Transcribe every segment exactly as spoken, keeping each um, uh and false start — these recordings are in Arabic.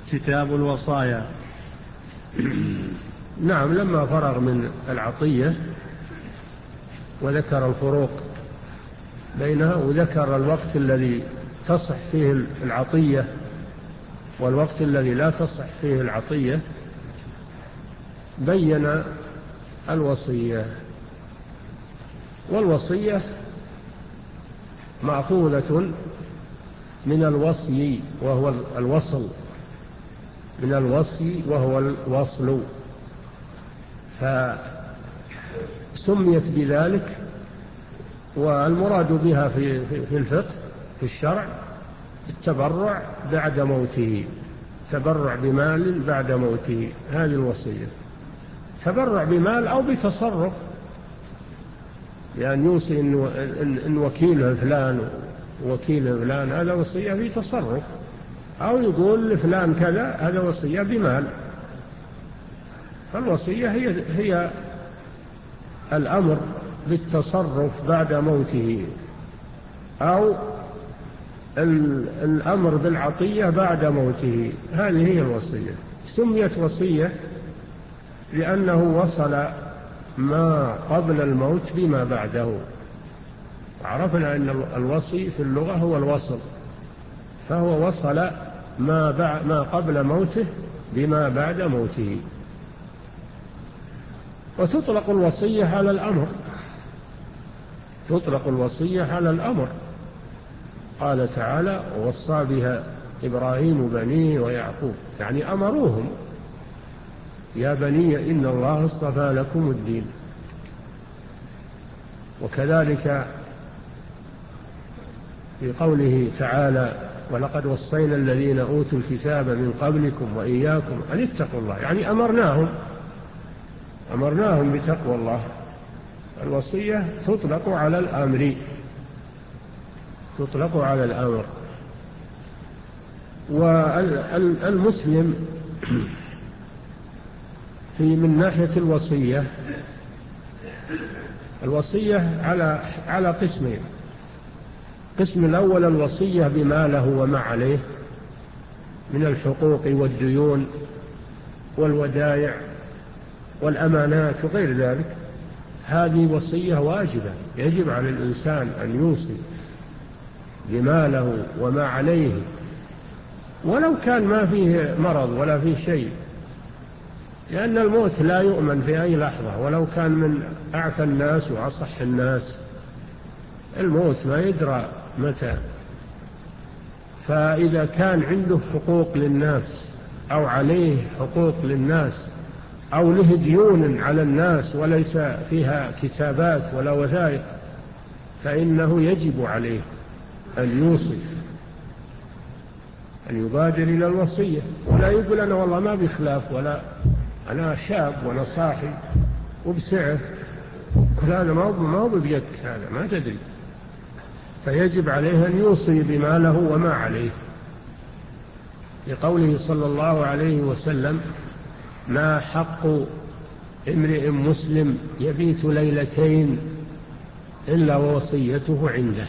كتاب الوصايا. نعم، لما فرغ من العطية وذكر الفروق بينها وذكر الوقت الذي تصح فيه العطية والوقت الذي لا تصح فيه العطية، بين الوصية. والوصية مأخوذة من الوصي وهو الوصل، من الوصي وهو الوصل، فسميت بذلك. والمراد بها في في الفقه في الشرع التبرع بعد موته، تبرع بمال بعد موته، هذه الوصية. تبرع بمال أو بتصرف، يعني يوصي إن, إن وكيله فلان وكيله فلان، هذا وصية بتصرف، أو يقول لفلان كذا، هذا وصية بمال. فالوصية هي, هي الأمر بالتصرف بعد موته، أو الأمر بالعطية بعد موته، هذه هي الوصية. سميت وصية لأنه وصل ما قبل الموت بما بعده. عرفنا أن الوصي في اللغة هو الوصل، فهو وصل ما, ما قبل موته بما بعد موته. وتطلق الوصية على الأمر، تطلق الوصية على الأمر. قال تعالى: ووصى بها إبراهيم بنيه ويعقوب، يعني أمروهم: يا بني إن الله اصطفى لكم الدين. وكذلك في قوله تعالى: ولقد وصينا الذين أوتوا الكتاب من قبلكم وإياكم أن اتقوا الله، يعني أمرناهم أمرناهم بتقوى الله. الوصية تطلق على الأمر، تطلق على الأمر. والمسلم في من ناحية الوصية، الوصية على على قسمين. قسم الأول الوصية بما له وما عليه من الحقوق والديون والودائع والأمانات وغير ذلك، هذه وصية واجبة، يجب على الإنسان أن يوصي بما له وما عليه، ولو كان ما فيه مرض ولا فيه شيء، لأن الموت لا يؤمن في أي لحظة، ولو كان من أعفى الناس وأصح الناس، الموت ما يدرى متى. فإذا كان عنده حقوق للناس أو عليه حقوق للناس أو له ديون على الناس وليس فيها كتابات ولا وثائق، فإنه يجب عليه أن يوصي، أن يبادر إلى الوصية، ولا يقول أنا والله ما بخلاف، ولا أنا شاب وأنا صاحي وبسعه، كل هذا ما هو بيدك، هذا ما تدري. فيجب عليه أن يوصي بما له وما عليه، لقوله صلى الله عليه وسلم: ما حق امرئ مسلم يبيت ليلتين إلا ووصيته عنده.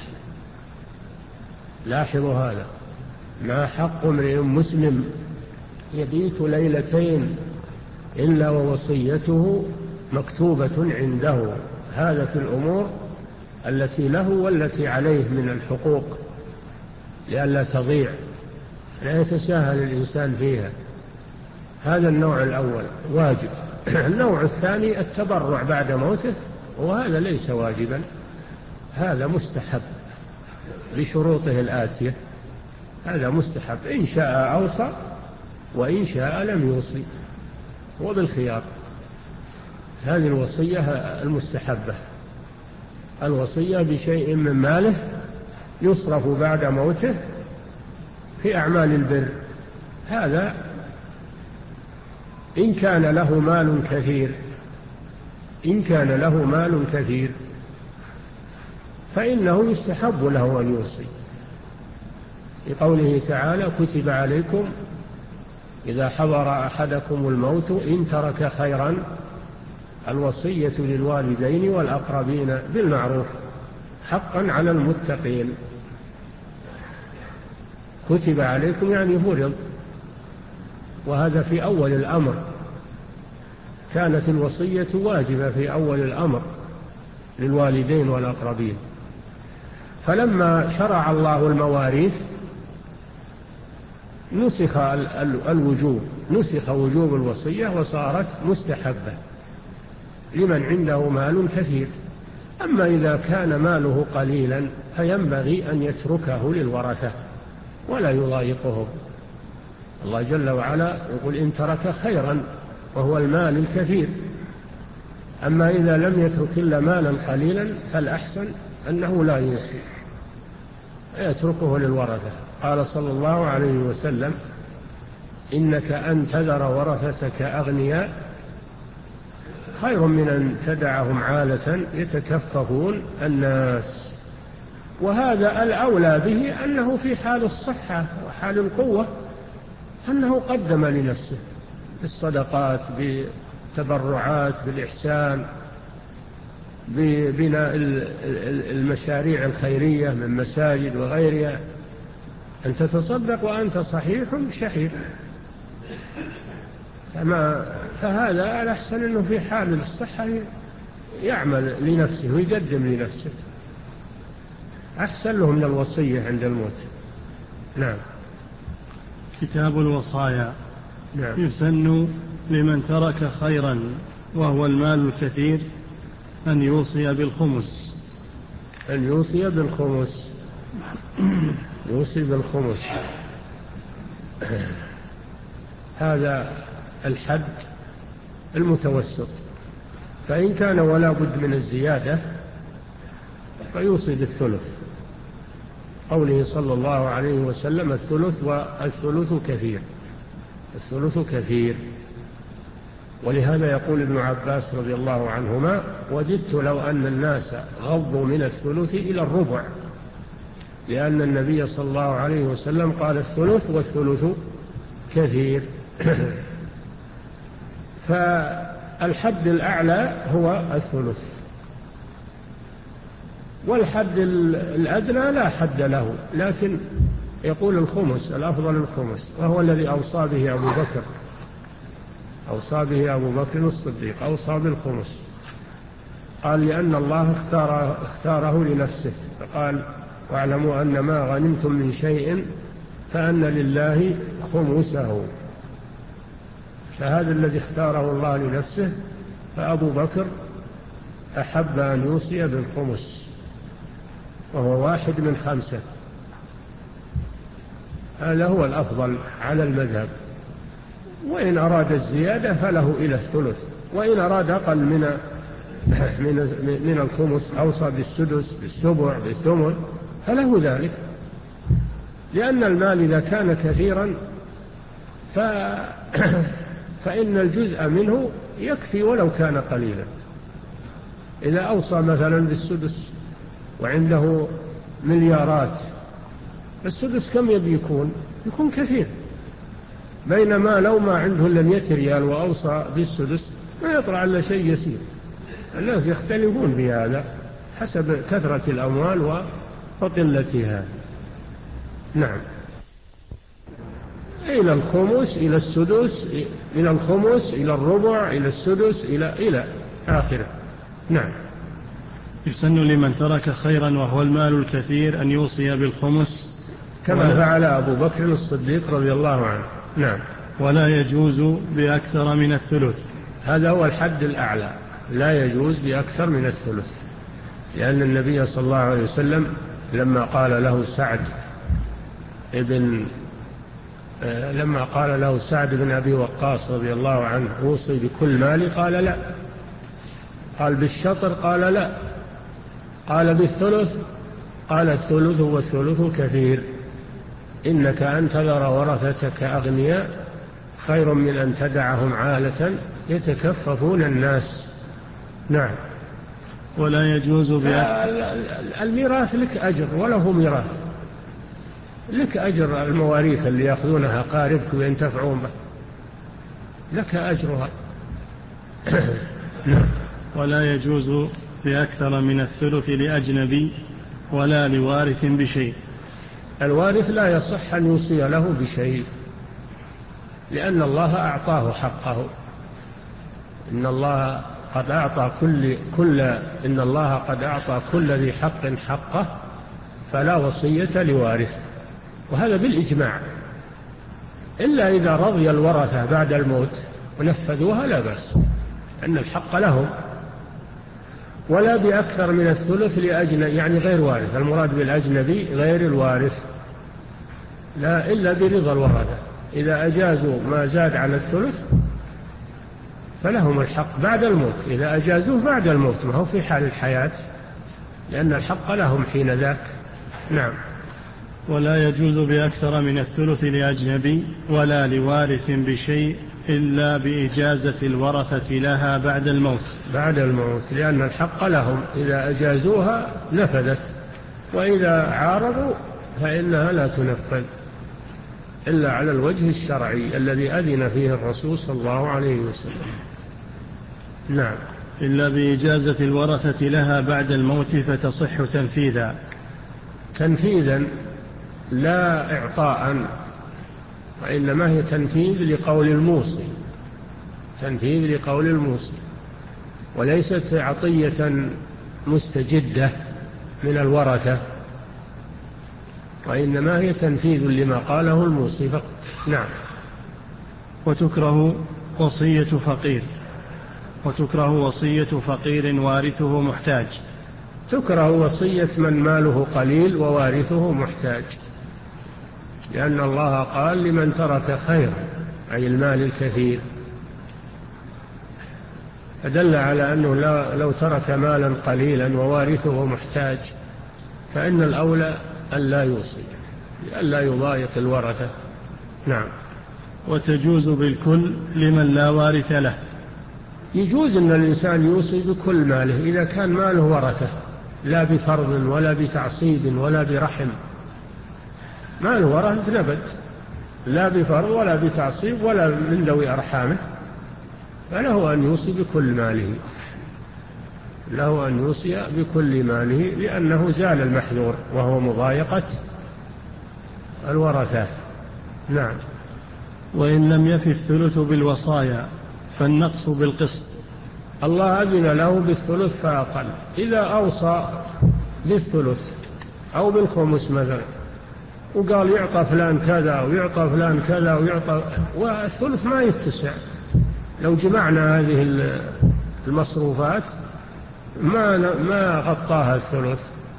لاحظوا هذا: ما حق امرئ مسلم يبيت ليلتين إلا ووصيته مكتوبة عنده. هذا في الأمور التي له والتي عليه من الحقوق، لئلا تضيع، لا يتساهل الإنسان فيها. هذا النوع الأول واجب. النوع الثاني التبرع بعد موته، وهذا ليس واجبا، هذا مستحب بشروطه الآتية. هذا مستحب، إن شاء أوصى وإن شاء لم يوصي، وبالخيار. هذه الوصية المستحبة، الوصية بشيء من ماله يصرف بعد موته في أعمال البر. هذا إن كان له مال كثير، إن كان له مال كثير فإنه يستحب له أن يوصي، لقوله تعالى: كتب عليكم إذا حضر أحدكم الموت إن ترك خيرا الوصية للوالدين والأقربين بالمعروف حقا على المتقين. كتب عليكم يعني فرض، وهذا في أول الأمر، كانت الوصية واجبة في أول الأمر للوالدين والأقربين. فلما شرع الله المواريث نسخ الوجوب نسخ وجوب الوصية وصارت مستحبة لمن عنده مال كثير. أما إذا كان ماله قليلا فينبغي أن يتركه للورثة ولا يضايقهم. الله جل وعلا يقول إن ترك خيرا وهو المال الكثير. أما إذا لم يترك إلا مالا قليلا فالأحسن أنه لا يوصي، يتركه للورثة. قال صلى الله عليه وسلم إنك أن تذر ورثتك أغنياء خير من أن تدعهم عالة يتكففون الناس. وهذا الأولى به أنه في حال الصحة وحال القوة أنه قدم لنفسه بالصدقات، بالتبرعات، بالإحسان، ببناء المشاريع الخيرية من مساجد وغيرها، أن تتصدق وأنت صحيح شحيح. فهذا الأحسن أنه في حال الصحة يعمل لنفسه ويقدم لنفسه، أحسن له من الوصية عند الموت. نعم. كتاب الوصايا. نعم. يسن لمن ترك خيرا وهو المال الكثير أن يوصي بالخمس. أن يوصي بالخمس يوصي بالخمس هذا الحد المتوسط. فإن كان ولا بد من الزيادة فيوصي بالثلث، قوله صلى الله عليه وسلم الثلث والثلث كثير الثلث كثير. ولهذا يقول ابن عباس رضي الله عنهما وددت لو أن الناس غضوا من الثلث إلى الربع، لأن النبي صلى الله عليه وسلم قال الثلث والثلث كثير. فالحد الأعلى هو الثلث، والحد الأدنى لا حد له، لكن يقول الخمس الأفضل الخمس، وهو الذي أوصى به أبو بكر أوصى به أبو بكر الصديق، أوصى بالخمس. قال لأن الله اختار اختاره لنفسه، فقال واعلموا أن ما غنمتم من شيء فأن لله خمسه. فهذا الذي اختاره الله لنفسه، فأبو بكر أحب أن يوصي بالخمس وهو واحد من خمسة. هذا هو الأفضل على المذهب. وإن أراد الزيادة فله إلى الثلث، وإن أراد أقل من من الخمس أوصى بالسدس بالسبع بالثمن فله ذلك، لأن المال إذا كان كثيرا ف... فإن الجزء منه يكفي ولو كان قليلا. إذا أوصى مثلا بالسدس وعنده مليارات، السدس كم يبي يكون؟ يكون كثير. بينما لو ما عنده إلا مئة ريال وأوصى بالسدس ما يطلع إلا شيء يسير. الناس يختلفون في هذا حسب كثرة الأموال وقلتها. نعم. إلى الخمس إلى السدس، من الخمس إلى الربع إلى السدس إلى إلى آخره. نعم. يسن لمن ترك خيرا وهو المال الكثير أن يوصي بالخمس كما فعل أبو بكر الصديق رضي الله عنه. نعم. ولا يجوز بأكثر من الثلث. هذا هو الحد الأعلى، لا يجوز بأكثر من الثلث، لأن النبي صلى الله عليه وسلم لما قال له سعد ابن لما قال له سعد بن أبي وقاص رضي الله عنه أوصي بكل مالي، قال لا. قال بالشطر، قال لا. قال بالثلث، قال الثلث والثلث كثير. إنك أن تذر ورثتك أغنياء خير من أن تدعهم عالة يتكففون الناس. نعم. ولا يجوز الميراث لك أجر وله ميراث، لك أجر المواريث اللي يأخذونها قاربك وينتفعون به، لك أجرها. ولا يجوز بأكثر من الثلث لأجنبي ولا لوارث بشيء. الوارث لا يصح أن يوصي له بشيء، لأن الله أعطاه حقه. إن الله قد أعطى كل كل إن الله قد أعطى كل ذي حق حقه فلا وصية لوارث، وهذا بالإجماع، إلا إذا رضي الورثة بعد الموت ونفذوها لا بأس، أن الحق لهم. ولا بأكثر من الثلث لأجنبي، يعني غير وارث، المراد بالأجنبي غير الوارث، لا إلا برضا الورثة. إذا أجازوا ما زاد على الثلث فلهم الحق بعد الموت، إذا أجازوه بعد الموت، ما هو في حال الحياة، لأن الحق لهم حين ذاك. نعم. ولا يجوز بأكثر من الثلث لأجنبي ولا لوارث بشيء إلا بإجازة الورثة لها بعد الموت. بعد الموت، لأن الحق لهم، إذا أجازوها نفذت، وإذا عارضوا فإنها لا تنفذ إلا على الوجه الشرعي الذي أذن فيه الرسول صلى الله عليه وسلم. نعم. إلا بإجازة الورثة لها بعد الموت فتصح تنفيذا. تنفيذا لا إعطاء، وإنما هي تنفيذ لقول الموصي، تنفيذ لقول الموصي، وليست عطية مستجدة من الورثة، وإنما هي تنفيذ لما قاله الموصي فقط. نعم. وتكره وصية فقير وتكره وصية فقير وارثه محتاج. تكره وصية من ماله قليل ووارثه محتاج، لأن الله قال لمن ترك خير، أي المال الكثير، فدل على أنه لو ترك مالا قليلا ووارثه محتاج فإن الأولى أن لا يوصي، لأن لا يضايق الورثة. نعم. وتجوز بالكل لمن لا وارث له. يجوز أن الإنسان يوصي بكل ماله إذا كان ماله ورثة، لا بفرض ولا بتعصيب ولا برحم، ماله ورثة نبت، لا بفرض ولا بتعصيب ولا من ذوي أرحامه، فله أن يوصي بكل ماله، له أن يوصي بكل ماله، لأنه زال المحذور وهو مضايقة الورثة. نعم. وإن لم يفي الثلث بالوصايا فالنقص بالقسط. الله أذن له بالثلث فأقل، إذا أوصى بالثلث أو بالخمس مثلا وقال يعطى فلان كذا ويعطى فلان كذا ويعطى، والثلث ما يتسع، لو جمعنا هذه المصروفات ما ما غطاها الثلث،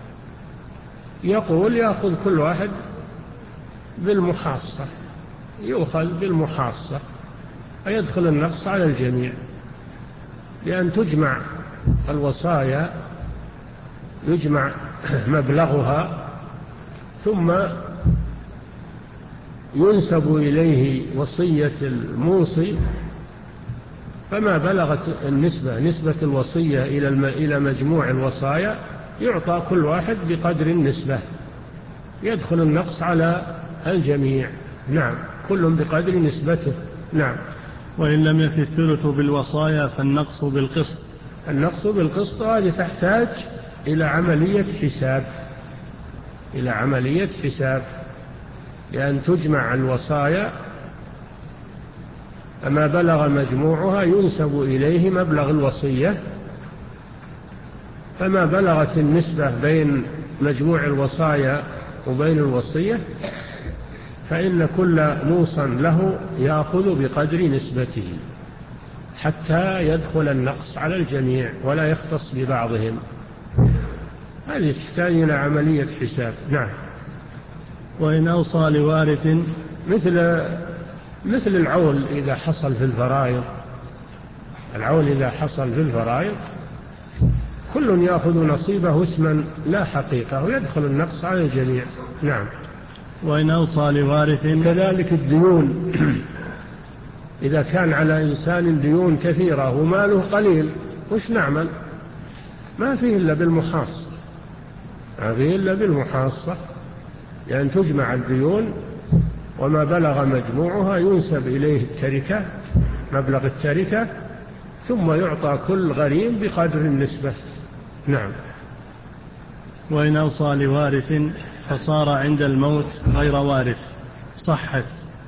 يقول يأخذ كل واحد بالمحاصة، يؤخذ بالمحاصة فيدخل النقص على الجميع، لأن تجمع الوصايا، يجمع مبلغها ثم ينسب إليه وصية الموصي، فما بلغت النسبة نسبة الوصية إلى مجموع الوصايا يعطى كل واحد بقدر النسبة، يدخل النقص على الجميع. نعم. كل بقدر نسبته. نعم. وإن لم يفي الثلث بالوصايا فالنقص بالقسط. النقص بالقسط هذه تحتاج إلى عملية حساب، إلى عملية حساب، لأن تجمع الوصايا، أما بلغ مجموعها ينسب إليه مبلغ الوصية، فما بلغت النسبة بين مجموع الوصايا وبين الوصية فإن كل موصى له يأخذ بقدر نسبته حتى يدخل النقص على الجميع ولا يختص ببعضهم. هذه تحتاج إلى عملية حساب. نعم. وإن أوصى لوارث مثل مثل العول إذا حصل في الفرائض، العول إذا حصل في الفرائض كل يأخذ نصيبه اسما لا حقيقة ويدخل النقص على الجميع. نعم. وإن أوصى لوارث كذلك الديون، إذا كان على إنسان ديون كثيرة وماله قليل وش نعمل؟ ما فيه إلا بالمحاصة، ما فيه إلا بالمحاصة، لأن يعني تجمع الديون وما بلغ مجموعها ينسب إليه التركة، مبلغ التركة، ثم يعطى كل غريم بقدر النسبة. نعم. وإن أوصى لوارث فصار عند الموت غير وارث صحت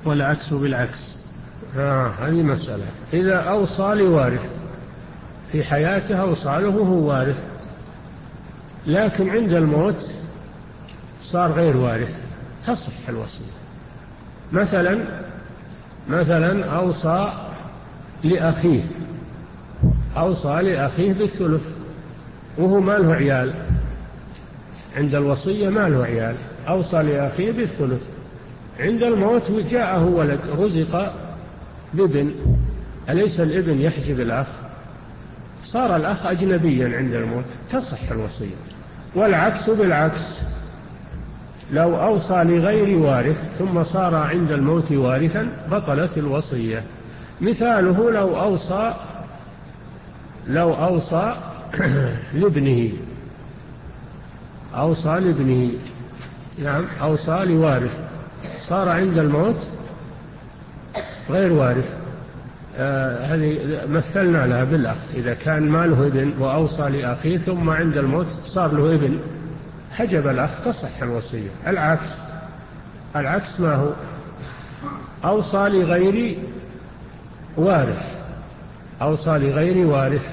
والعكس بالعكس. آه هذه مسألة. إذا أوصى لوارث في حياته أوصى له هو وارث، لكن عند الموت صار غير وارث، تصح الوصية. مثلا مثلا أوصى لأخيه أوصى لأخيه بالثلث وهو ما له عيال، عند الوصية ما له عيال، أوصى لأخيه بالثلث، عند الموت جاءه ولد رزق بابن، أليس الابن يحجب الأخ؟ صار الأخ أجنبيا عند الموت، تصح الوصية. والعكس بالعكس، لو أوصى لغير وارث ثم صار عند الموت وارثا بطلت الوصية. مثاله لو أوصى لو أوصى لابنه أوصى لابنه نعم أوصى لوارث، صار عند الموت غير وارث. آه هذه مثلنا لها بالأخ، إذا كان ما له ابن وأوصى لأخيه ثم عند الموت صار له ابن حجب الأخ، تصح الوصية. العكس العكس ما هو؟ أوصى لغير وارث أوصى لغير وارث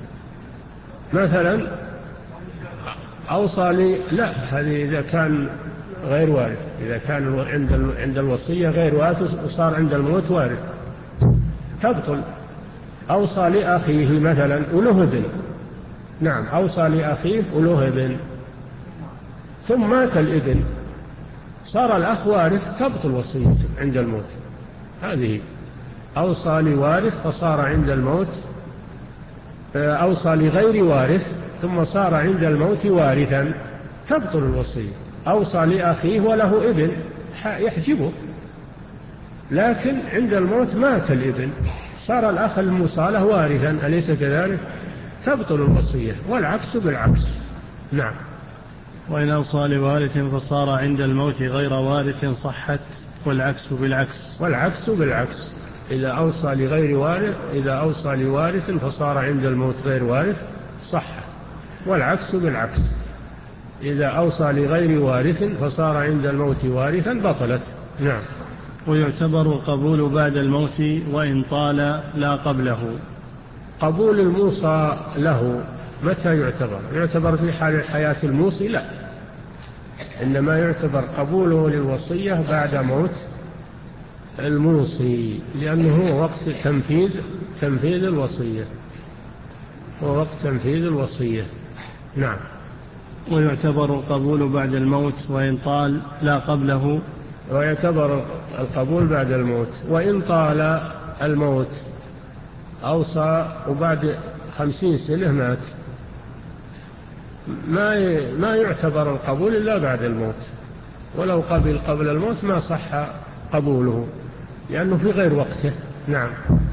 مثلا أوصى لي لا هذه إذا كان غير وارث، إذا كان عند عند الوصية غير وارث وصار عند الموت وارث تبطل. أوصى لأخيه مثلا وله ابن، نعم أوصى لأخيه وله ابن ثم مات الابن صار الأخ وارث، تبطل وصيته عند الموت. هذه أوصى لوارث فصار عند الموت أوصى لغير وارث ثم صار عند الموت وارثا، تبطل الوصية. أوصى لأخيه وله ابن يحجبه، لكن عند الموت مات الابن صار الأخ الموصى له وارثا، أليس كذلك؟ تبطل الوصية. والعكس بالعكس. نعم. وإن أوصى لوارث فصار عند الموت غير وارث صحت، والعكس بالعكس. والعكس بالعكس، إذا أوصى لغير وارث إذا أوصى لوارث فصار عند الموت غير وارث صح، والعكس بالعكس، إذا أوصى لغير وارث فصار عند الموت وارثا بطلت. نعم. ويعتبر القبول بعد الموت وإن طال لا قبله. قبول الموصى له متى يعتبر؟ يعتبر في حال حياة الموصي؟ لا، إنما يعتبر قبوله للوصية بعد موت الموصي، لأنه هو وقت تنفيذ تنفيذ الوصية هو وقت تنفيذ الوصية. نعم. ويعتبر القبول بعد الموت وإن طال لا قبله. ويعتبر القبول بعد الموت وإن طال الموت، أوصى وبعد خمسين سنة مات، ما ما يعتبر القبول إلا بعد الموت، ولو قبل قبل الموت ما صح قبوله لأنه في غير وقته. نعم.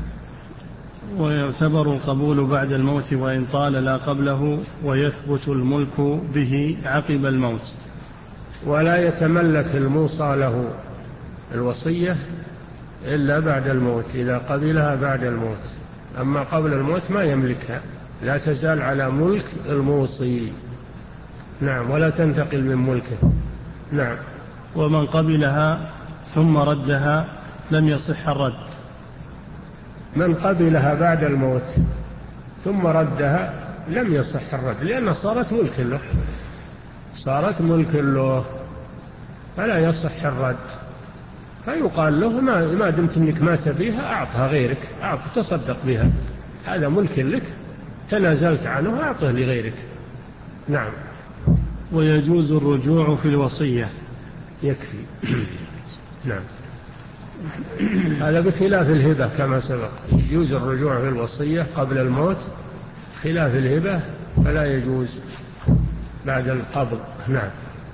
ويعتبر القبول بعد الموت وإن طال لا قبله، ويثبت الملك به عقب الموت. ولا يتملك الموصى له الوصية إلا بعد الموت إذا قبلها بعد الموت، أما قبل الموت ما يملكها، لا تزال على ملك الموصي. نعم. ولا تنتقل من ملكه. نعم. ومن قبلها ثم ردها لم يصح الرد. من قبلها بعد الموت ثم ردها لم يصح الرد، لأنها صارت ملك له صارت ملك له فلا يصح الرد. فيقال له ما, ما دمت انك ما تبيها أعطها غيرك، أعطها تصدق بها، هذا ملك لك تنازلت عنه أعطه لغيرك. نعم. ويجوز الرجوع في الوصية. يكفي. نعم. هذا بخلاف الهبة كما سبق، يجوز الرجوع في الوصية قبل الموت، خلاف الهبة فلا يجوز بعد القبض. نعم.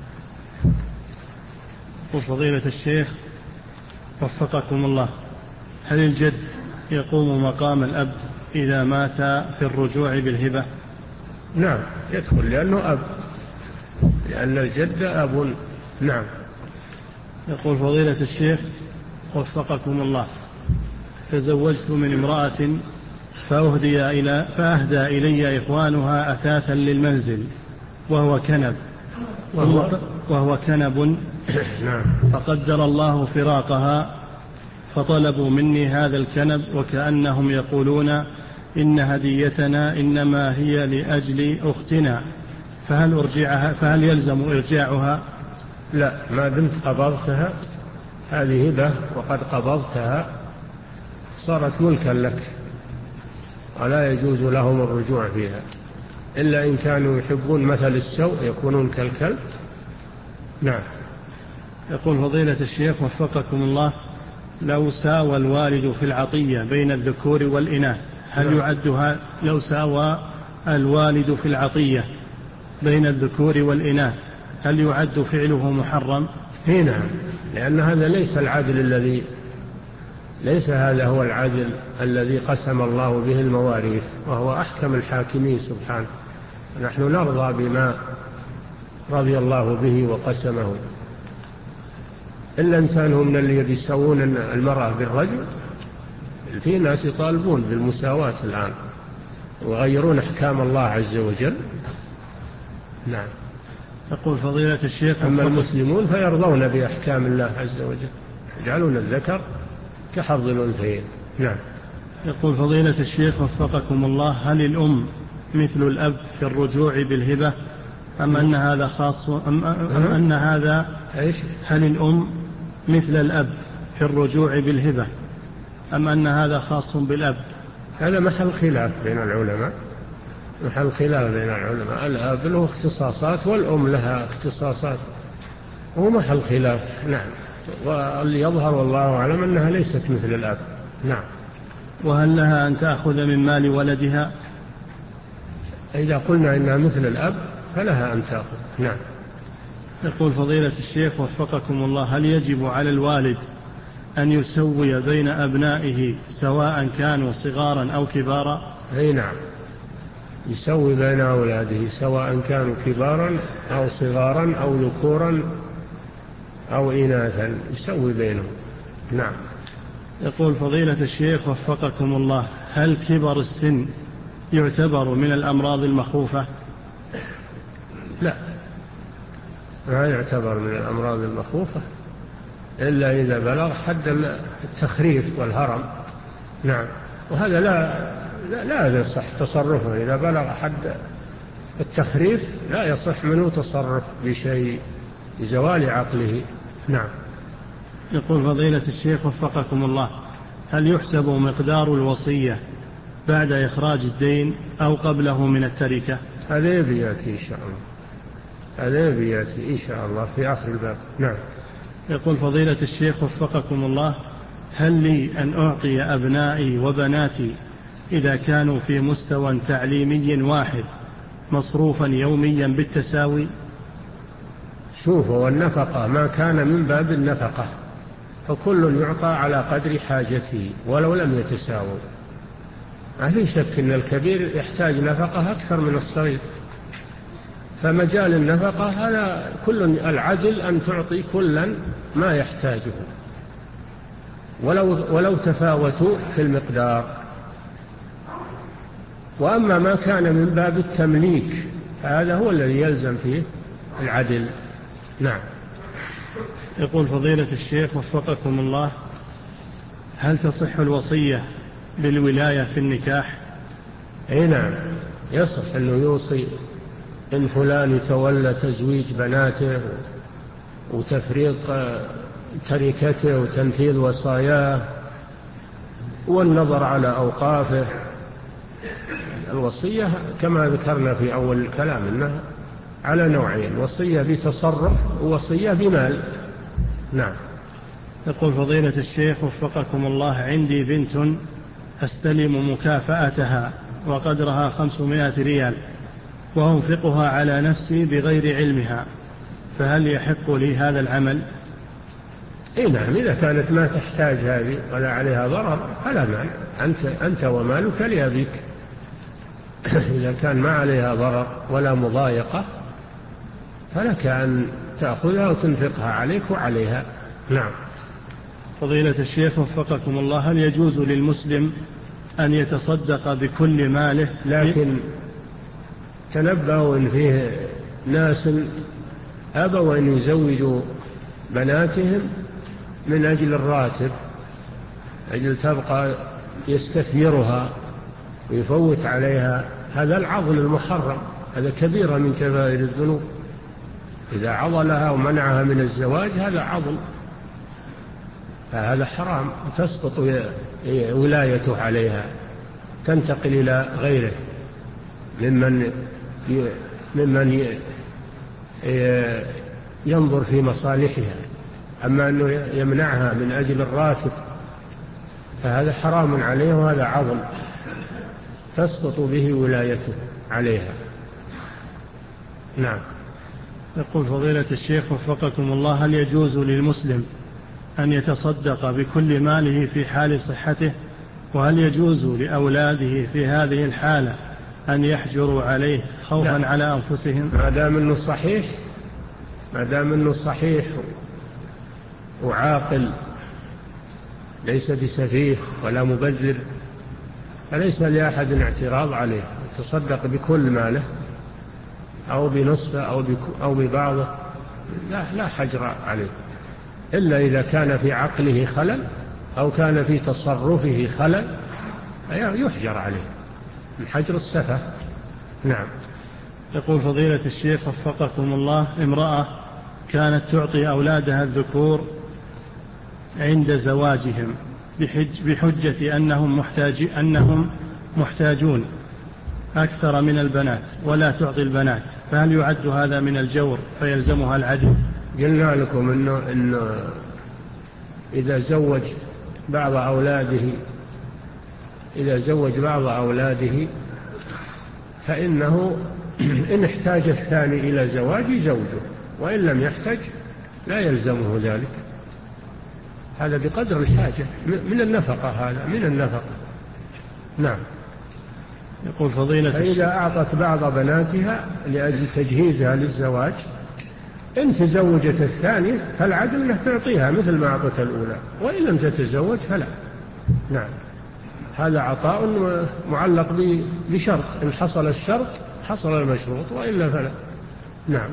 وفضيلة الشيخ وفقكم الله، هل الجد يقوم مقام الأب إذا مات في الرجوع بالهبة؟ نعم يدخل، لأنه أب، لأن الجد أب. نعم. يقول فضيلة الشيخ وفقكم الله، تزوجت من امرأة فأهدي إلى فأهدى إلي إخوانها أثاثا للمنزل وهو كنب وهو, وهو كنب. نعم. فقدر الله فراقها فطلبوا مني هذا الكنب وكأنهم يقولون إن هديتنا إنما هي لأجل أختنا، فهل أرجعها فهل يلزم إرجاعها؟ لا، ما دمت قبضتها هذه هبة وقد قبضتها صارت ملكا لك، ولا يجوز لهم الرجوع فيها إلا إن كانوا يحبون مثل السوء يكونون كالكلب. نعم. يقول فضيلة الشيخ وفقكم الله، لو ساوى الوالد في العطية بين الذكور والإناث هل نعم. يعدها لو ساوى الوالد في العطية بين الذكور والإناث هل يعد فعله محرم؟ هنا لأن هذا ليس العدل الذي ليس هذا هو العدل الذي قسم الله به المواريث، وهو أحكم الحاكمين سبحانه. نحن نرضى بما رضي الله به وقسمه. إلا إنسان هم من اللي يسوون المرأة بالرجل، في ناس يطالبون بالمساواة الآن ويغيرون أحكام الله عز وجل. نعم. يقول فضيلة الشيخ أما المسلمون فيرضون بأحكام الله عز وجل، يجعلون الذكر كحظ الأنثيين. نعم. يقول فضيلة الشيخ وفقكم الله، هل الأم مثل الأب في الرجوع بالهبة أم أن هذا خاص أم, أم أن هذا إيش؟ هل الأم مثل الأب في الرجوع بالهبة أم أن هذا خاص بالأب؟ هذا محل خلاف بين العلماء، محل خلاف بين العلماء. الأب له اختصاصات والأم لها اختصاصات، هو محل خلاف. نعم. واللي يظهر والله أعلم أنها ليست مثل الأب. نعم. وهل لها أن تأخذ من مال ولدها؟ إذا قلنا إنها مثل الأب فلها أن تأخذ. نعم. يقول فضيلة الشيخ وفقكم الله، هل يجب على الوالد أن يسوي بين أبنائه سواء كانوا صغارا أو كبارا؟ أي نعم، يسوي بين أولاده سواء كانوا كبارا أو صغارا أو ذكورا أو إناثا، يسوي بينهم. نعم. يقول فضيلة الشيخ وفقكم الله، هل كبر السن يعتبر من الأمراض المخوفة؟ لا، ما يعتبر من الأمراض المخوفة إلا إذا بلغ حد التخريف والهرم. نعم. وهذا لا لا, لا يصح تصرفه إذا بلغ حد التخريف، لا يصح منه تصرف بشيء لزوال عقله. نعم. يقول فضيلة الشيخ وفقكم الله، هل يحسب مقدار الوصية بعد إخراج الدين أو قبله من التركة؟ هذا يبي يأتي إن شاء الله، هذا يبي يأتي إن شاء الله في آخر الباب. نعم. يقول فضيلة الشيخ وفقكم الله، هل لي أن أعطي أبنائي وبناتي إذا كانوا في مستوى تعليمي واحد مصروفا يوميا بالتساوي؟ شوف، والنفقة ما كان من باب النفقة، فكل يعطى على قدر حاجته ولو لم يتساووا. ما في شك أن الكبير يحتاج نفقة أكثر من الصغير، فمجال النفقة هذا كل العدل أن تعطي كلا ما يحتاجه ولو, ولو تفاوتوا في المقدار. وأما ما كان من باب التمليك هذا هو الذي يلزم فيه العدل. نعم. يقول فضيلة الشيخ وفقكم الله، هل تصح الوصية بالولاية في النكاح؟ أي نعم، يصح أنه يوصي إن فلان يتولى تزويج بناته وتفريق تركته وتنفيذ وصاياه والنظر على أوقافه. الوصية كما ذكرنا في أول الكلام أنها على نوعين، وصية بتصرف ووصية بمال. نعم. يقول فضيلة الشيخ وفقكم الله، عندي بنت أستلم مكافأتها وقدرها خمسمائة ريال وأنفقها على نفسي بغير علمها، فهل يحق لي هذا العمل؟ إيه نعم، إذا كانت ما تحتاج هذه ولا عليها ضرر فلا مال، أنت, أنت ومالك لأبيك. إذا كان ما عليها ضرر ولا مضايقة فلك أن تأخذها وتنفقها عليك وعليها. نعم. فضيلة الشيخ وفقكم الله، هل يجوز للمسلم أن يتصدق بكل ماله؟ لكن تنبهوا إن فيه ناس أبوا أن يزوجوا بناتهم من أجل الراتب أجل تبقى يستثمرها ويفوت عليها، هذا العضل المحرم، هذا كبيرة من كبائر الذنوب. إذا عضلها ومنعها من الزواج هذا عضل، فهذا حرام، تسقط ولايته عليها، تنتقل إلى غيره ممن ممن ينظر في مصالحها. أما أنه يمنعها من أجل الراتب فهذا حرام عليه، وهذا عضل تسقط به ولايته عليها. نعم. يقول فضيلة الشيخ وفقكم الله: هل يجوز للمسلم أن يتصدق بكل ماله في حال صحته؟ وهل يجوز لأولاده في هذه الحالة أن يحجروا عليه خوفا لا. على أنفسهم؟ ما دام أنه صحيح ما دام أنه صحيح وعاقل، ليس بسفيه ولا مبذر، فليس لأحد اعتراض عليه، يتصدق بكل ماله أو بنصفه أو, أو ببعضه، لا, لا حجر عليه، إلا إذا كان في عقله خلل أو كان في تصرفه خلل يحجر عليه من حجر السفه. نعم. يقول فضيلة الشيخ وفقكم الله: امرأة كانت تعطي أولادها الذكور عند زواجهم بحج بحجة أنهم, محتاج أنهم محتاجون أكثر من البنات ولا تعطي البنات، فهل يعد هذا من الجور فيلزمها العدل؟ قلنا لكم إنه, إنه إذا زوج بعض أولاده إذا زوج بعض أولاده فإنه إن احتاج الثاني إلى زواج زوجه، وإن لم يحتاج لا يلزمه ذلك، هذا بقدر الحاجة من النفقة، هذا من النفقة. نعم. يقول فضيلة فإذا أعطت بعض بناتها لأجل تجهيزها للزواج، إن تزوجت الثانية فالعدل أنها تعطيها مثل ما أعطت الأولى، وإن لم تتزوج فلا. نعم. هذا عطاء معلق بشرط، إن حصل الشرط حصل المشروط، وإلا فلا. نعم.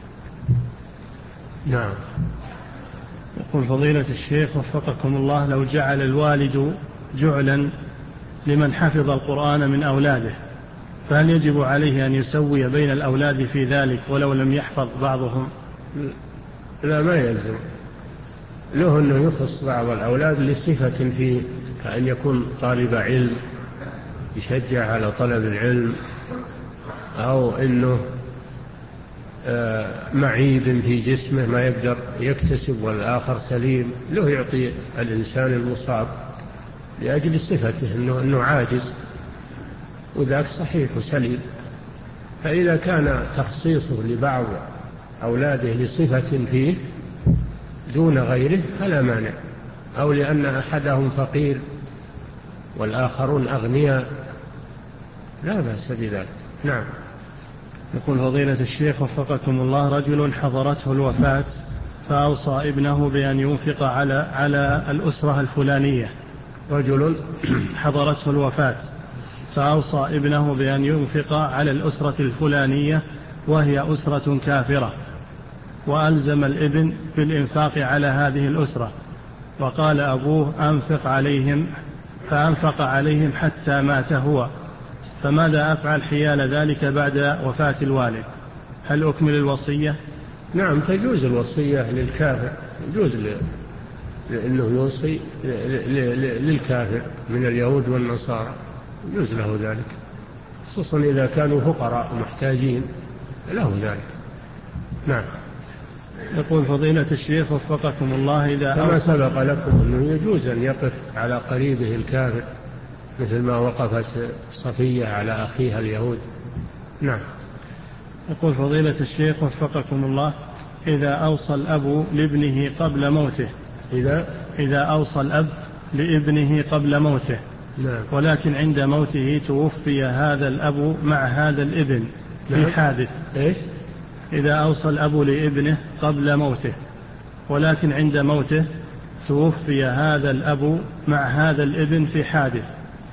نعم. يقول فضيلة الشيخ وفقكم الله: لو جعل الوالد جعلا لمن حفظ القرآن من أولاده، فهل يجب عليه أن يسوي بين الأولاد في ذلك ولو لم يحفظ بعضهم؟ لا، ما يلزم له أنه يخص بعض الأولاد لصفة فيه، كأن يكون طالب علم يشجع على طلب العلم، أو أنه معيب في جسمه ما يقدر يكتسب والآخر سليم، له يعطي الإنسان المصاب لأجل صفته أنه, إنه عاجز وذاك صحيح وسليم. فإذا كان تخصيصه لبعض أولاده لصفة فيه دون غيره فلا مانع، أو لأن أحدهم فقير والآخرون أغنياء لا بأس بذلك. نعم. يقول فضيلة الشيخ وفقكم الله: رجل حضرته الوفاة فأوصى ابنه بأن ينفق على على الأسرة الفلانية. رجل حضرته الوفاة فأوصى ابنه بأن ينفق على الأسرة الفلانية وهي أسرة كافرة، وألزم الابن بالإنفاق على هذه الأسرة، وقال أبوه أنفق عليهم، فأنفق عليهم حتى مات هو، فماذا أفعل حيال ذلك بعد وفاة الوالد؟ هل أكمل الوصية؟ نعم، تجوز الوصية للكافر، يجوز لأنه يوصي للكافر من اليهود والنصارى، يجوز له ذلك، خصوصا إذا كانوا فقراء ومحتاجين له ذلك. نعم. يقول فضيلة الشيخ وفقكم الله: إذا كما سبق لكم أنه يجوز أن يقف على قريبه الكافر مثل ما وقفت صفية على أخيها اليهود. نعم. يقول فضيلة الشيخ وفقكم الله: إذا أوصى الأب لابنه قبل موته إذا إذا أوصى الأب لابنه قبل موته نعم. ولكن عند موته توفي هذا الأب مع هذا الابن في نعم. حادث. إيش؟ إذا أوصى الأب لابنه قبل موته ولكن عند موته توفي هذا الأب مع هذا الابن في حادث،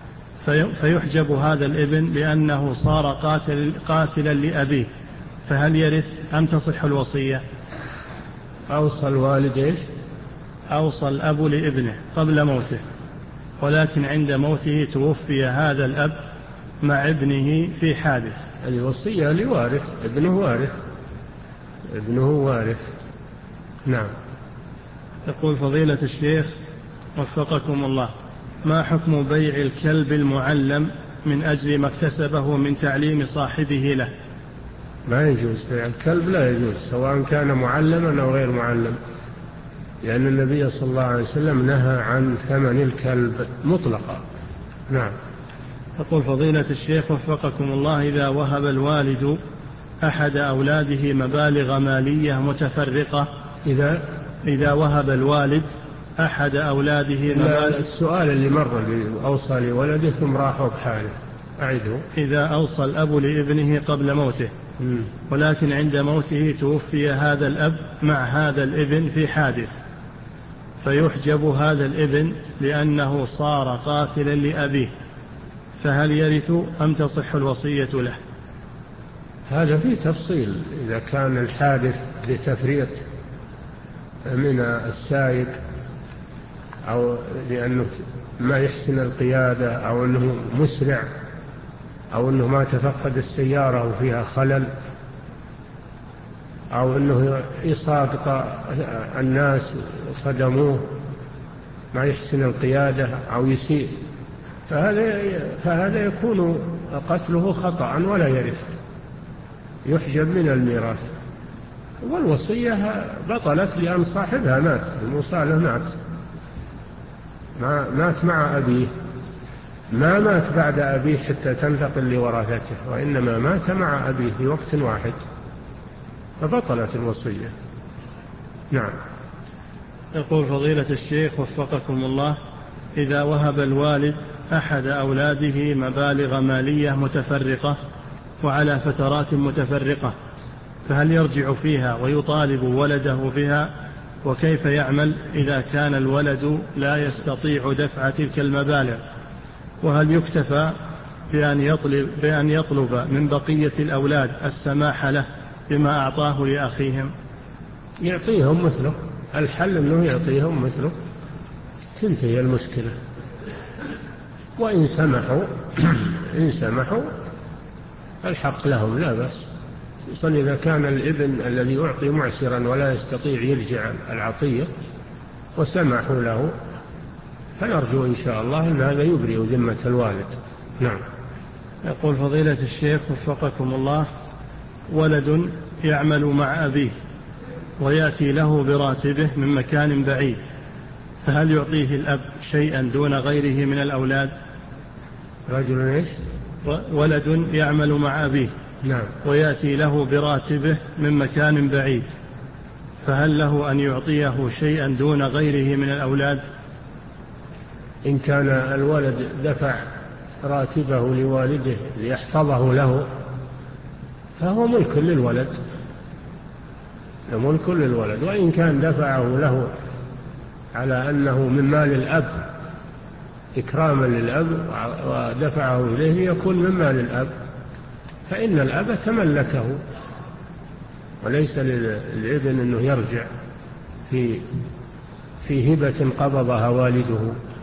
فيحجب هذا الابن لأنه صار قاتل قاتلا لأبيه، فهل يرث أم تصح الوصية؟ أوصى الوالد إيش؟ أوصى الأب لابنه قبل موته ولكن عند موته توفي هذا الأب مع ابنه في حادث. الوصية لوارث، ابنه وارث، ابنه وارث. نعم. يقول فضيلة الشيخ وفقكم الله: ما حكم بيع الكلب المعلم من أجل ما اكتسبه من تعليم صاحبه له؟ ما يجوز بيع الكلب، لا يجوز سواء كان معلما أو غير معلم، لأن النبي صلى الله عليه وسلم نهى عن ثمن الكلب مطلقا. نعم. يقول فضيلة الشيخ وفقكم الله: إذا وهب الوالد أحد أولاده مبالغ مالية متفرقة إذا إذا وهب الوالد أحد أولاده مبالغ. السؤال اللي مر اللي أوصى لولده ثم راحوا بحاله أعده. إذا أوصى الأب لابنه قبل موته م. ولكن عند موته توفي هذا الأب مع هذا الابن في حادث، فيحجب هذا الابن لأنه صار قاتلا لأبيه، فهل يرث أم تصح الوصية له؟ هذا فيه تفصيل. إذا كان الحادث لتفريط من السائق أو لأنه ما يحسن القيادة أو أنه مسرع أو أنه ما تفقد السيارة وفيها خلل أو أنه يصادق الناس صدموه ما يحسن القيادة أو يسيء، فهذا فهذا يكون قتله خطأ ولا يرث، يحجب من الميراث. والوصية بطلت لأن صاحبها مات، الموصى له مات، ما مات مع أبيه، ما مات بعد أبيه حتى تنتقل لورثته، وإنما مات مع أبيه في وقت واحد، فبطلت الوصية. نعم. يقول فضيلة الشيخ وفقكم الله: إذا وهب الوالد أحد أولاده مبالغ مالية متفرقة وعلى فترات متفرقة، فهل يرجع فيها ويطالب ولده بها؟ وكيف يعمل إذا كان الولد لا يستطيع دفع تلك المبالغ؟ وهل يكتفى بأن يطلب, بأن يطلب من بقية الأولاد السماح له بما أعطاه لأخيهم؟ يعطيهم مثله، الحل أنه يعطيهم مثله، تنتهي المشكلة. وإن سمحوا إن سمحوا الحق لهم لا بأس، خصوصا إذا كان الابن الذي يعطي معسرا ولا يستطيع يرجع العطية وسمحوا له، فنرجو إن شاء الله أن هذا يبرئ ذمة الوالد. نعم. يقول فضيلة الشيخ وفقكم الله: ولد يعمل مع أبيه ويأتي له براتبه من مكان بعيد، فهل يعطيه الأب شيئا دون غيره من الأولاد؟ رجل إيش؟ ولد يعمل مع أبيه نعم. ويأتي له براتبه من مكان بعيد، فهل له أن يعطيه شيئا دون غيره من الأولاد؟ إن كان الولد دفع راتبه لوالده ليحفظه له فهو ملك للولد، ملك للولد. وإن كان دفعه له على أنه من مال الأب إكراما للأب ودفعه إليه يكون من مال الأب، فإن الأب تملكه، وليس للابن أنه يرجع في في هبة قبضها والده.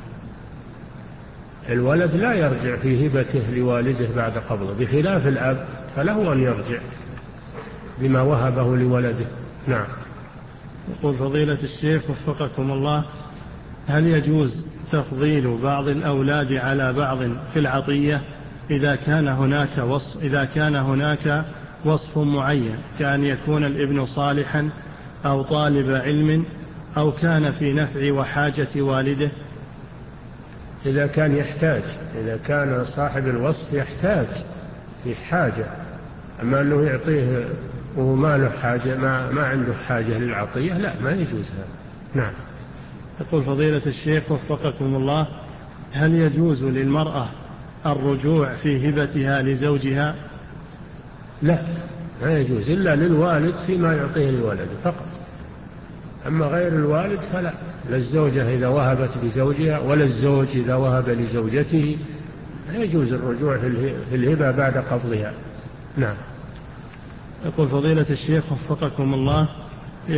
الولد لا يرجع في هبته لوالده بعد قبضه، بخلاف الأب فله أن يرجع بما وهبه لولده. نعم. يقول فضيلة الشيخ وفقكم الله: هل يجوز تفضيل بعض الأولاد على بعض في العطية إذا كان هناك وصف إذا كان هناك وصف معين، كأن يكون الابن صالحا أو طالب علم أو كان في نفع وحاجة والده؟ إذا كان يحتاج، إذا كان صاحب الوصف يحتاج في حاجة، أما أنه يعطيه وهو ما له حاجة، ما, ما عنده حاجة للعطية، لا، ما يجوز هذا. نعم. يقول فضيلة الشيخ وفقكم الله: هل يجوز للمرأة الرجوع في هبتها لزوجها؟ لا، ما يجوز إلا للوالد فيما يعطيه الولد فقط، أما غير الوالد فلا، لا الزوجة إذا وهبت لزوجها ولا الزوج إذا وهب لزوجته، لا يجوز الرجوع في الهبة بعد قبضها. نعم. يقول فضيلة الشيخ وفقكم الله: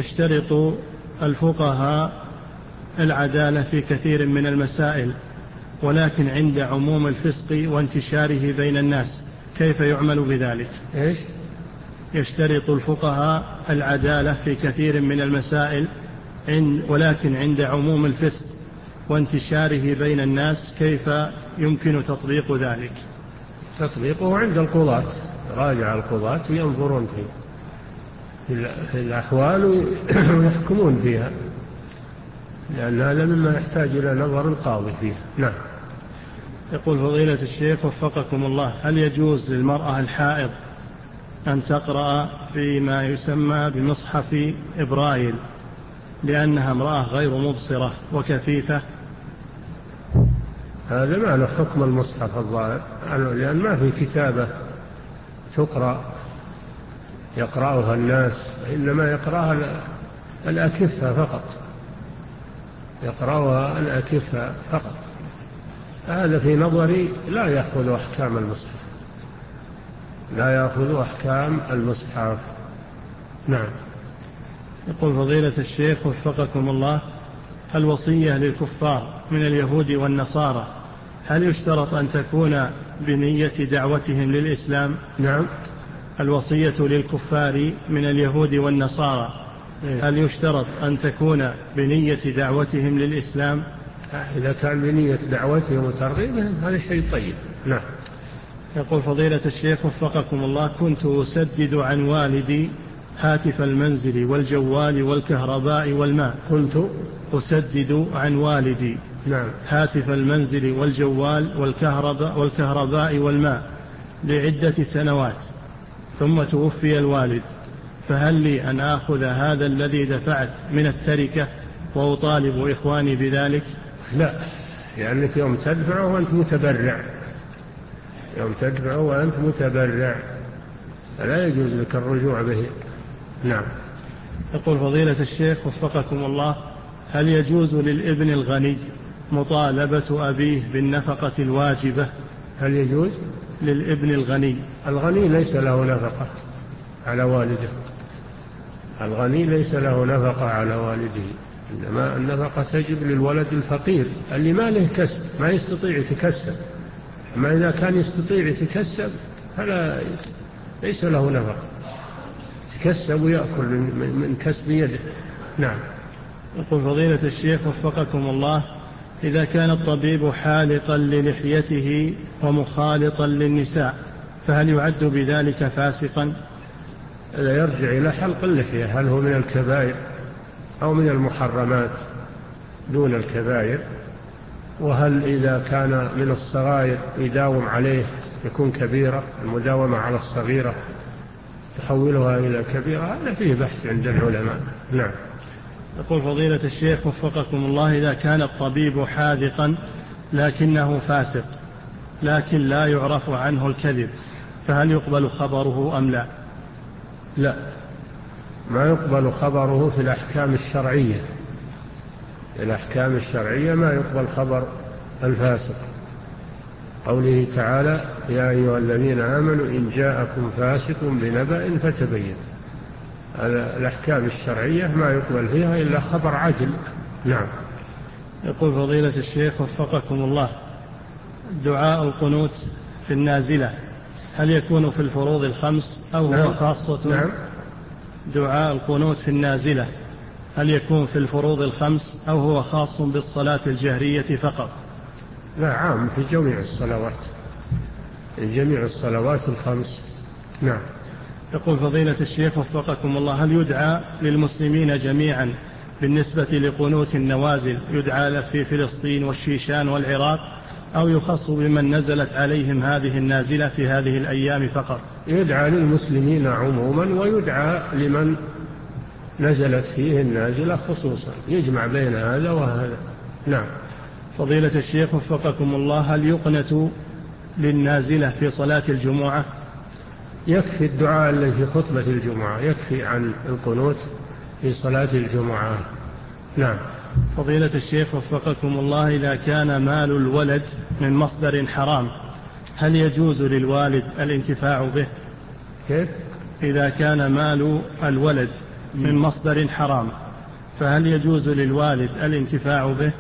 يشترط الفقهاء العدالة في كثير من المسائل، ولكن عند عموم الفسق وانتشاره بين الناس كيف يعمل بذلك؟ إيش؟ يشترط الفقهاء العدالة في كثير من المسائل، ولكن عند عموم الفسق وانتشاره بين الناس كيف يمكن تطبيق ذلك؟ تطبيقه عند القضاة، راجع القضاة وينظرون فيه في الأحوال ويحكمون فيها، لأن هذا مما يحتاج إلى نظر القاضي فيه. نعم. يقول فضيلة الشيخ وفقكم الله: هل يجوز للمرأة الحائض أن تقرأ فيما يسمى بمصحف إبرايل لأنها امرأة غير مبصرة وكفيفة؟ هذا ما له حكم المصحف الظاهر، لأن ما في كتابة تقرأ يقرأها الناس، إنما يقرأها الأكفة فقط، يقرأها الأكفة فقط. هذا في نظري لا يأخذ أحكام المصحف، لا يأخذ أحكام المصحف. نعم. يقول فضيلة الشيخ وفقكم الله: الوصية للكفار من اليهود والنصارى هل يشترط أن تكون بنية دعوتهم للإسلام؟ نعم. الوصية للكفار من اليهود والنصارى هل يشترط أن تكون بنية دعوتهم للإسلام؟ إذا كان بنية دعوتهم وترغيبهم هذا شيء طيب. نعم. يقول فضيلة الشيخ وفقكم الله: كنت أسدد عن والدي هاتف المنزل والجوال والكهرباء والماء. كنت أسدد عن والدي نعم. هاتف المنزل والجوال والكهرباء, والكهرباء والماء لعدة سنوات، ثم توفي الوالد، فهل لي أن آخذ هذا الذي دفعت من التركة وأطالب إخواني بذلك؟ لا، لأنك يوم تدفع وأنت متبرع، يوم تدفع وأنت متبرع فلا يجوز لك الرجوع به. نعم. يقول فضيلة الشيخ وفقكم الله: هل يجوز للابن الغني مطالبة أبيه بالنفقة الواجبة؟ هل يجوز للابن الغني؟ الغني ليس له نفقة على والده، الغني ليس له نفقة على والده، إنما النفقة تجب للولد الفقير اللي ما له كسب، ما يستطيع يتكسب. أما إذا كان يستطيع يتكسب فلا ليس له نفقة، يتكسب ويأكل من كسب يده. نعم. يقول فضيلة الشيخ وفقكم الله: إذا كان الطبيب حالقا للحيته ومخالطا للنساء فهل يعد بذلك فاسقا؟ هذا يرجع إلى حلق اللحية، هل هو من الكبائر أو من المحرمات دون الكبائر؟ وهل إذا كان من الصغائر يداوم عليه يكون كبيرة؟ المداومة على الصغيرة تحولها إلى كبيرة، هذا فيه بحث عند العلماء. نعم. يقول فضيلة الشيخ وفقكم الله: إذا كان الطبيب حاذقا لكنه فاسق لكن لا يعرف عنه الكذب فهل يقبل خبره أم لا؟ لا، ما يقبل خبره في الأحكام الشرعية، الأحكام الشرعية ما يقبل خبر الفاسق. قوله تعالى: يا أيها الذين آمنوا إن جاءكم فاسق بنبأ فتبين. الأحكام الشرعية ما يقبل فيها إلا خبر عدل. نعم. يقول فضيلة الشيخ وفقكم الله: دعاء القنوت في النازلة هل يكون في الفروض الخمس أو نعم. هو خاصة؟ نعم. دعاء القنوت في النازلة هل يكون في الفروض الخمس أو هو خاص بالصلاة الجهرية فقط؟ لا، عام في جميع الصلوات، في جميع الصلوات الخمس. نعم. يقول فضيلة الشيخ وفقكم الله: هل يدعى للمسلمين جميعا بالنسبة لقنوت النوازل يدعى في فلسطين والشيشان والعراق أو يخص بمن نزلت عليهم هذه النازلة في هذه الأيام فقط؟ يدعى للمسلمين عموما ويدعى لمن نزلت فيه النازلة خصوصا، يجمع بين هذا وهذا. نعم. فضيلة الشيخ وفقكم الله: هل يقنت للنازلة في صلاة الجمعة؟ يكفي الدعاء الذي في خطبة الجمعة، يكفي عن القنوت في صلاة الجمعة. نعم. فضيلة الشيخ وفقكم الله: إذا كان مال الولد من مصدر حرام هل يجوز للوالد الانتفاع به؟ كيف؟ إذا كان مال الولد من مصدر حرام فهل يجوز للوالد الانتفاع به؟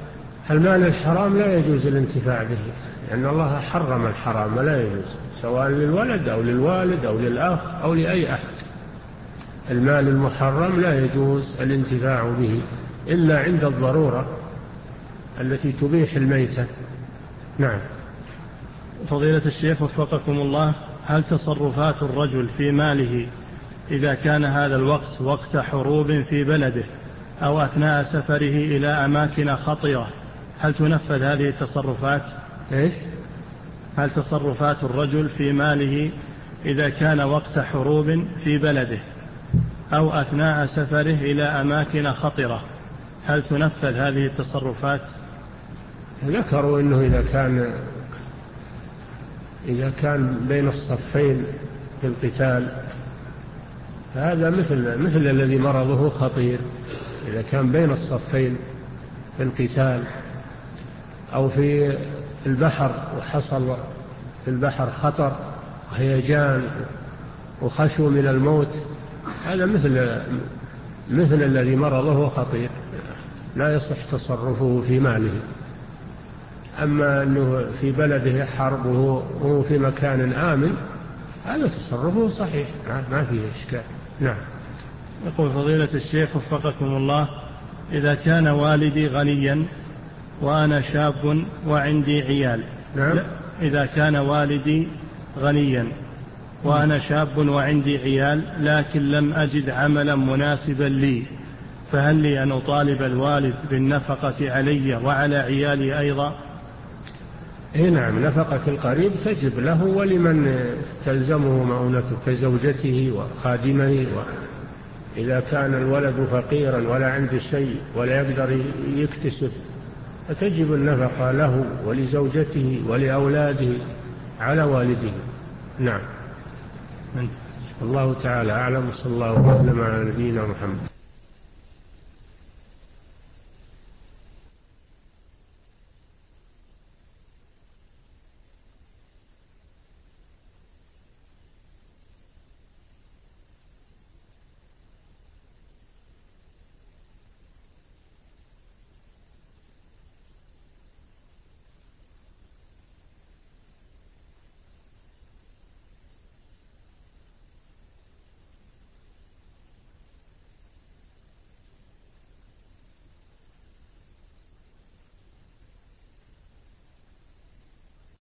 المال الحرام لا يجوز الانتفاع به، لأن الله حرم الحرام لا يجوز، سواء للولد أو للوالد أو للأخ أو لأي أحد. المال المحرم لا يجوز الانتفاع به إلا عند الضرورة التي تبيح الميتة. نعم. فضيلة الشيخ وفقكم الله، هل تصرفات الرجل في ماله إذا كان هذا الوقت وقت حروب في بلده أو أثناء سفره إلى أماكن خطرة، هل تنفذ هذه التصرفات؟ إيش؟ هل تصرفات الرجل في ماله إذا كان وقت حروب في بلده أو أثناء سفره إلى أماكن خطرة، هل تنفذ هذه التصرفات؟ ذكروا أنه إذا كان إذا كان بين الصفين في القتال هذا مثل مثل الذي مرضه خطير. إذا كان بين الصفين في القتال أو في البحر وحصل في البحر خطر وهيجان وخشوا من الموت، هذا مثل مثل الذي مرضه خطير، لا يصح تصرفه في ماله. أما أنه في بلده حرب وهو في مكان آمن، هذا تصرفه صحيح، ما فيه إشكال. نعم. يقول فضيلة الشيخ وفقكم الله، إذا كان والدي غنيا وأنا شاب وعندي عيال. نعم. إذا كان والدي غنيا وأنا شاب وعندي عيال لكن لم أجد عملا مناسبا لي، فهل لي أن أطالب الوالد بالنفقة علي وعلى عيالي أيضا؟ إيه نعم، نفقة القريب تجب له ولمن تلزمه مؤونته كزوجته وخادمه. إذا كان الولد فقيرا ولا عنده شيء ولا يقدر يكتسب فتجب النفقة له ولزوجته ولأولاده على والده. نعم. الله تعالى أعلم، صلى الله وسلم على نبينا محمد.